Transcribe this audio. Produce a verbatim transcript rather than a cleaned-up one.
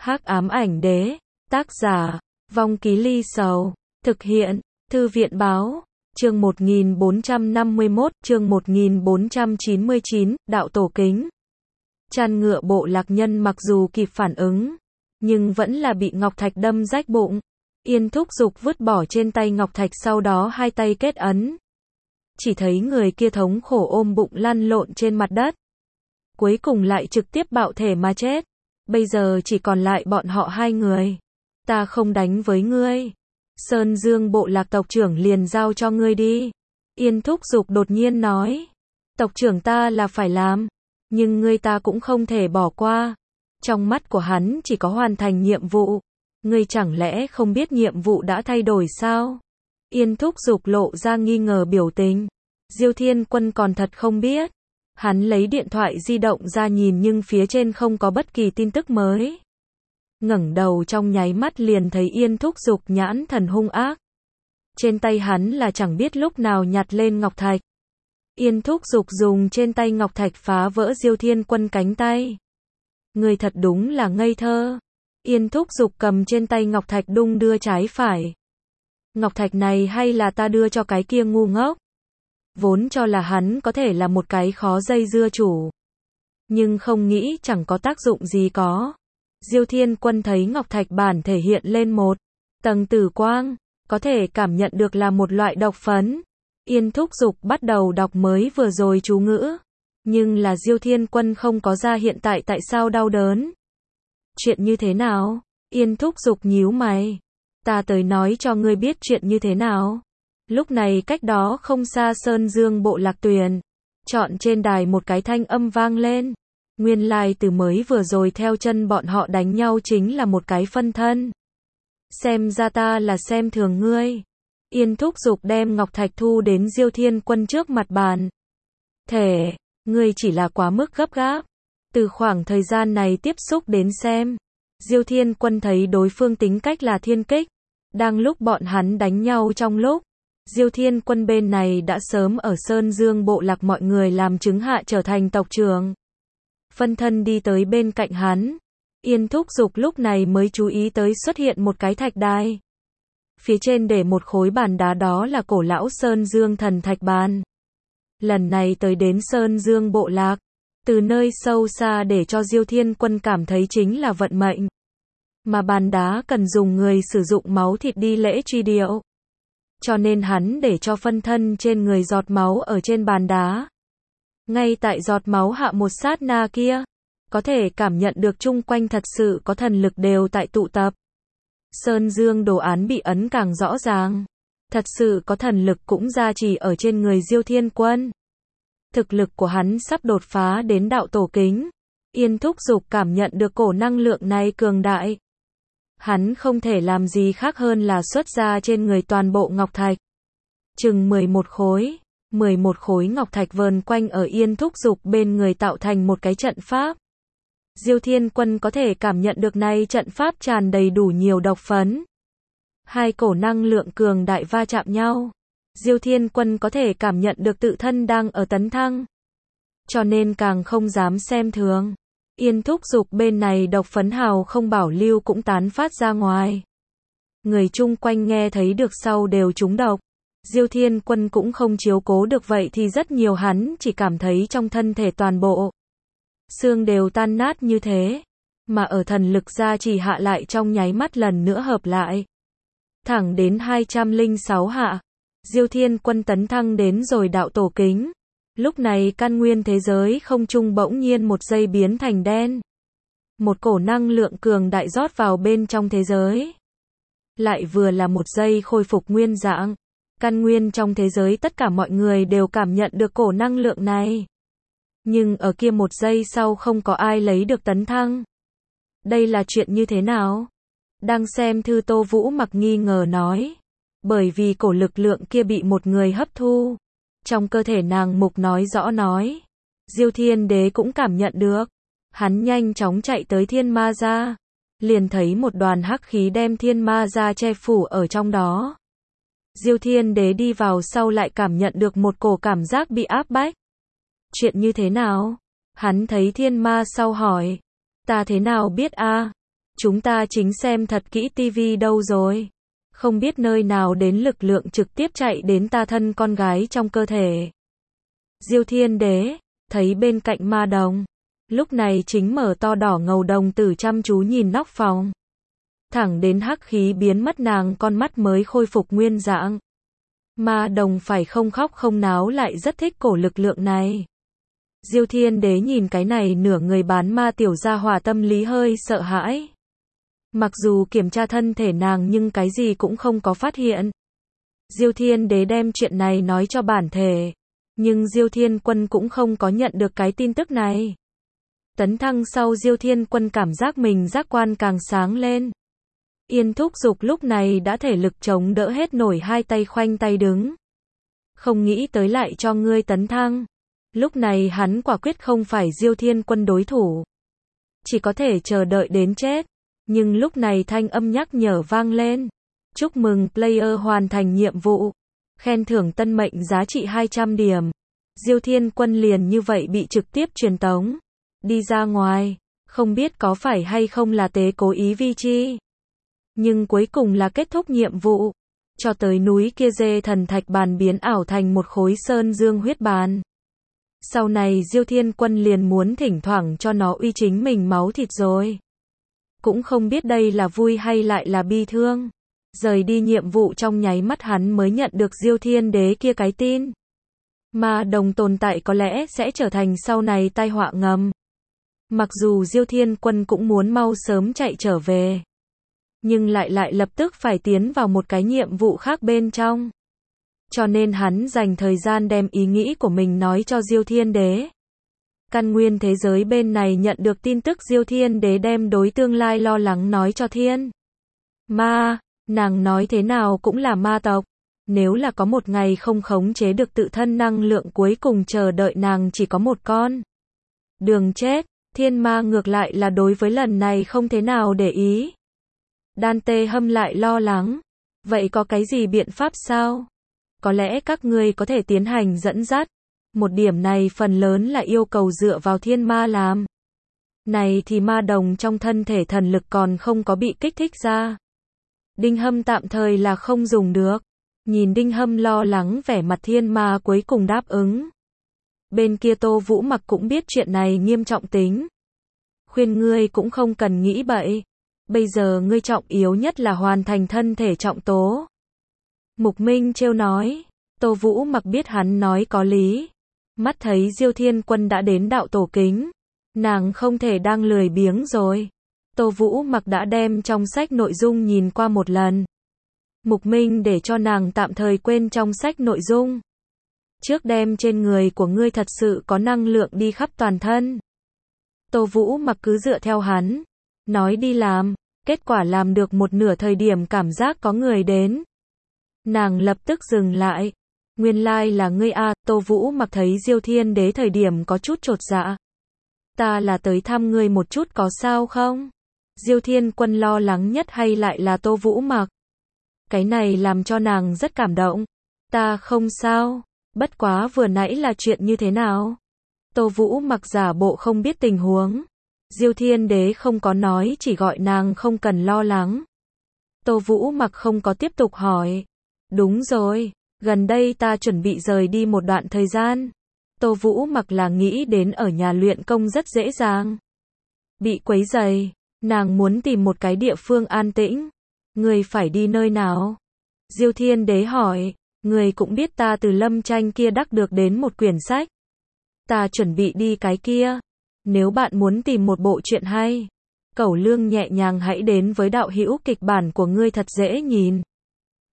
Hắc ám ảnh đế, tác giả, Vong Ký Ly Sầu, thực hiện, Thư viện báo, chương một nghìn bốn trăm năm mươi mốt, chương một nghìn bốn trăm chín mươi chín, đạo tổ kính. Chăn ngựa bộ lạc nhân mặc dù kịp phản ứng, nhưng vẫn là bị ngọc thạch đâm rách bụng. Yên thúc giục vứt bỏ trên tay ngọc thạch, sau đó hai tay kết ấn. Chỉ thấy người kia thống khổ ôm bụng lăn lộn trên mặt đất. Cuối cùng lại trực tiếp bạo thể mà chết. Bây giờ chỉ còn lại bọn họ hai người. Ta không đánh với ngươi. Sơn Dương bộ lạc tộc trưởng liền giao cho ngươi đi. Yên thúc giục đột nhiên nói. Tộc trưởng ta là phải làm. Nhưng ngươi ta cũng không thể bỏ qua. Trong mắt của hắn chỉ có hoàn thành nhiệm vụ. Ngươi chẳng lẽ không biết nhiệm vụ đã thay đổi sao? Yên thúc giục lộ ra nghi ngờ biểu tình. Diêu Thiên Quân còn thật không biết. Hắn lấy điện thoại di động ra nhìn nhưng phía trên không có bất kỳ tin tức mới. Ngẩng đầu trong nháy mắt liền thấy Yên thúc giục nhãn thần hung ác. Trên tay hắn là chẳng biết lúc nào nhặt lên ngọc thạch. Yên thúc giục dùng trên tay ngọc thạch phá vỡ Diêu Thiên Quân cánh tay. Người thật đúng là ngây thơ. Yên thúc giục cầm trên tay ngọc thạch đung đưa trái phải. Ngọc thạch này hay là ta đưa cho cái kia ngu ngốc? Vốn cho là hắn có thể là một cái khó dây dưa chủ. Nhưng không nghĩ chẳng có tác dụng gì có. Diêu Thiên Quân thấy ngọc thạch bản thể hiện lên một tầng tử quang, có thể cảm nhận được là một loại độc phấn. Yên thúc giục bắt đầu đọc mới vừa rồi chú ngữ. Nhưng là Diêu Thiên Quân không có ra hiện tại tại sao đau đớn. Chuyện như thế nào? Yên thúc giục nhíu mày. Ta tới nói cho ngươi biết chuyện như thế nào. Lúc này cách đó không xa Sơn Dương bộ lạc Tuyền. Chọn trên đài một cái thanh âm vang lên. Nguyên lai từ mới vừa rồi theo chân bọn họ đánh nhau chính là một cái phân thân. Xem ra ta là xem thường ngươi. Yên thúc giục đem ngọc thạch thu đến Diêu Thiên Quân trước mặt bàn. Thể, ngươi chỉ là quá mức gấp gáp. Từ khoảng thời gian này tiếp xúc đến xem. Diêu Thiên Quân thấy đối phương tính cách là thiên kích. Đang lúc bọn hắn đánh nhau trong lúc. Diêu Thiên Quân bên này đã sớm ở Sơn Dương bộ lạc mọi người làm chứng hạ trở thành tộc trưởng. Phân thân đi tới bên cạnh hắn. Yên thúc giục lúc này mới chú ý tới xuất hiện một cái thạch đài. Phía trên để một khối bàn đá, đó là cổ lão Sơn Dương thần thạch bàn. Lần này tới đến Sơn Dương bộ lạc. Từ nơi sâu xa để cho Diêu Thiên Quân cảm thấy chính là vận mệnh. Mà bàn đá cần dùng người sử dụng máu thịt đi lễ truy điệu. Cho nên hắn để cho phân thân trên người giọt máu ở trên bàn đá. Ngay tại giọt máu hạ một sát na kia, có thể cảm nhận được chung quanh thật sự có thần lực đều tại tụ tập. Sơn Dương đồ án bị ấn càng rõ ràng. Thật sự có thần lực cũng gia trì ở trên người Diêu Thiên Quân. Thực lực của hắn sắp đột phá đến đạo tổ kính. Yên thúc giục cảm nhận được cổ năng lượng này cường đại. Hắn không thể làm gì khác hơn là xuất ra trên người toàn bộ ngọc thạch. Chừng mười một khối, mười một khối ngọc thạch vờn quanh ở Yên thúc giục bên người tạo thành một cái trận pháp. Diêu Thiên Quân có thể cảm nhận được này trận pháp tràn đầy đủ nhiều độc phấn. Hai cổ năng lượng cường đại va chạm nhau. Diêu Thiên Quân có thể cảm nhận được tự thân đang ở tấn thăng. Cho nên càng không dám xem thường. Yên thúc giục bên này độc phấn hào không bảo lưu cũng tán phát ra ngoài. Người chung quanh nghe thấy được sau đều trúng độc. Diêu Thiên Quân cũng không chiếu cố được, vậy thì rất nhiều hắn chỉ cảm thấy trong thân thể toàn bộ xương đều tan nát như thế. Mà ở thần lực gia trì hạ lại trong nháy mắt lần nữa hợp lại. Thẳng đến hai trăm lẻ sáu hạ. Diêu Thiên Quân tấn thăng đến rồi đạo tổ kính. Lúc này căn nguyên thế giới không trung bỗng nhiên một giây biến thành đen. Một cổ năng lượng cường đại rót vào bên trong thế giới. Lại vừa là một giây khôi phục nguyên dạng. Căn nguyên trong thế giới tất cả mọi người đều cảm nhận được cổ năng lượng này. Nhưng ở kia một giây sau không có ai lấy được tấn thăng. Đây là chuyện như thế nào? Đang xem thư Tô Vũ Mặc nghi ngờ nói. Bởi vì cổ lực lượng kia bị một người hấp thu. Trong cơ thể nàng Mục nói rõ nói. Diêu Thiên Đế cũng cảm nhận được. Hắn nhanh chóng chạy tới Thiên Ma Gia. Liền thấy một đoàn hắc khí đem Thiên Ma Gia che phủ ở trong đó. Diêu Thiên Đế đi vào sau lại cảm nhận được một cổ cảm giác bị áp bách. Chuyện như thế nào? Hắn thấy Thiên Ma sau hỏi. Ta thế nào biết a? Chúng ta chính xem thật kỹ tivi đâu rồi. Không biết nơi nào đến lực lượng trực tiếp chạy đến ta thân con gái trong cơ thể. Diêu Thiên Đế, thấy bên cạnh Ma Đồng. Lúc này chính mở to đỏ ngầu đồng tử chăm chú nhìn nóc phòng. Thẳng đến hắc khí biến mất nàng con mắt mới khôi phục nguyên dạng. Ma Đồng phải không khóc không náo lại rất thích cổ lực lượng này. Diêu Thiên Đế nhìn cái này nửa người bán ma tiểu gia hỏa tâm lý hơi sợ hãi. Mặc dù kiểm tra thân thể nàng nhưng cái gì cũng không có phát hiện. Diêu Thiên Đế đem chuyện này nói cho bản thể. Nhưng Diêu Thiên Quân cũng không có nhận được cái tin tức này. Tấn thăng sau Diêu Thiên Quân cảm giác mình giác quan càng sáng lên. Yên thúc dục lúc này đã thể lực chống đỡ hết nổi hai tay khoanh tay đứng. Không nghĩ tới lại cho ngươi tấn thăng. Lúc này hắn quả quyết không phải Diêu Thiên Quân đối thủ. Chỉ có thể chờ đợi đến chết. Nhưng lúc này thanh âm nhắc nhở vang lên. Chúc mừng player hoàn thành nhiệm vụ. Khen thưởng tân mệnh giá trị hai trăm điểm. Diêu Thiên Quân liền như vậy bị trực tiếp truyền tống. Đi ra ngoài. Không biết có phải hay không là tế cố ý vi chi. Nhưng cuối cùng là kết thúc nhiệm vụ. Cho tới núi kia dê thần thạch bàn biến ảo thành một khối sơn dương huyết bàn. Sau này Diêu Thiên Quân liền muốn thỉnh thoảng cho nó uy chính mình máu thịt rồi. Cũng không biết đây là vui hay lại là bi thương. Rời đi nhiệm vụ trong nháy mắt hắn mới nhận được Diêu Thiên Đế kia cái tin. Ma Đồng tồn tại có lẽ sẽ trở thành sau này tai họa ngầm. Mặc dù Diêu Thiên Quân cũng muốn mau sớm chạy trở về. Nhưng lại lại lập tức phải tiến vào một cái nhiệm vụ khác bên trong. Cho nên hắn dành thời gian đem ý nghĩ của mình nói cho Diêu Thiên Đế. Căn nguyên thế giới bên này nhận được tin tức Diêu Thiên Đế đem đối tương lai lo lắng nói cho Thiên Ma, nàng nói thế nào cũng là ma tộc. Nếu là có một ngày không khống chế được tự thân năng lượng cuối cùng chờ đợi nàng chỉ có một con đường chết. Thiên Ma ngược lại là đối với lần này không thế nào để ý. Đan Tê Hâm lại lo lắng. Vậy có cái gì biện pháp sao? Có lẽ các ngươi có thể tiến hành dẫn dắt. Một điểm này phần lớn là yêu cầu dựa vào Thiên Ma làm. Này thì ma đồng trong thân thể thần lực còn không có bị kích thích ra. Đinh Hâm tạm thời là không dùng được. Nhìn Đinh Hâm lo lắng vẻ mặt Thiên Ma cuối cùng đáp ứng. Bên kia Tô Vũ Mặc cũng biết chuyện này nghiêm trọng tính. Khuyên ngươi cũng không cần nghĩ bậy. Bây giờ ngươi trọng yếu nhất là hoàn thành thân thể trọng tố. Mục Minh trêu nói. Tô Vũ Mặc biết hắn nói có lý. Mắt thấy Diêu Thiên Quân đã đến đạo tổ kính. Nàng không thể đang lười biếng rồi. Tô Vũ Mặc đã đem trong sách nội dung nhìn qua một lần. Mục Minh để cho nàng tạm thời quên trong sách nội dung. Trước đem trên người của ngươi thật sự có năng lượng đi khắp toàn thân. Tô Vũ Mặc cứ dựa theo hắn. Nói đi làm. Kết quả làm được một nửa thời điểm cảm giác có người đến. Nàng lập tức dừng lại. Nguyên lai like là ngươi a. Tô Vũ Mặc thấy Diêu Thiên Đế thời điểm có chút chột dạ. Ta là tới thăm ngươi một chút có sao không? Diêu Thiên Quân lo lắng nhất hay lại là Tô Vũ Mặc? Cái này làm cho nàng rất cảm động. Ta không sao. Bất quá vừa nãy là chuyện như thế nào? Tô Vũ Mặc giả bộ không biết tình huống. Diêu Thiên Đế không có nói, chỉ gọi nàng không cần lo lắng. Tô Vũ Mặc không có tiếp tục hỏi. Đúng rồi, gần đây ta chuẩn bị rời đi một đoạn thời gian. Tô Vũ Mặc là nghĩ đến ở nhà luyện công rất dễ dàng. Bị quấy rầy, nàng muốn tìm một cái địa phương an tĩnh. Người phải đi nơi nào? Diêu Thiên Đế hỏi. Người cũng biết ta từ Lâm Tranh kia đắc được đến một quyển sách. Ta chuẩn bị đi cái kia. Nếu bạn muốn tìm một bộ truyện hay, cẩu lương nhẹ nhàng hãy đến với đạo hữu kịch bản của ngươi thật dễ nhìn.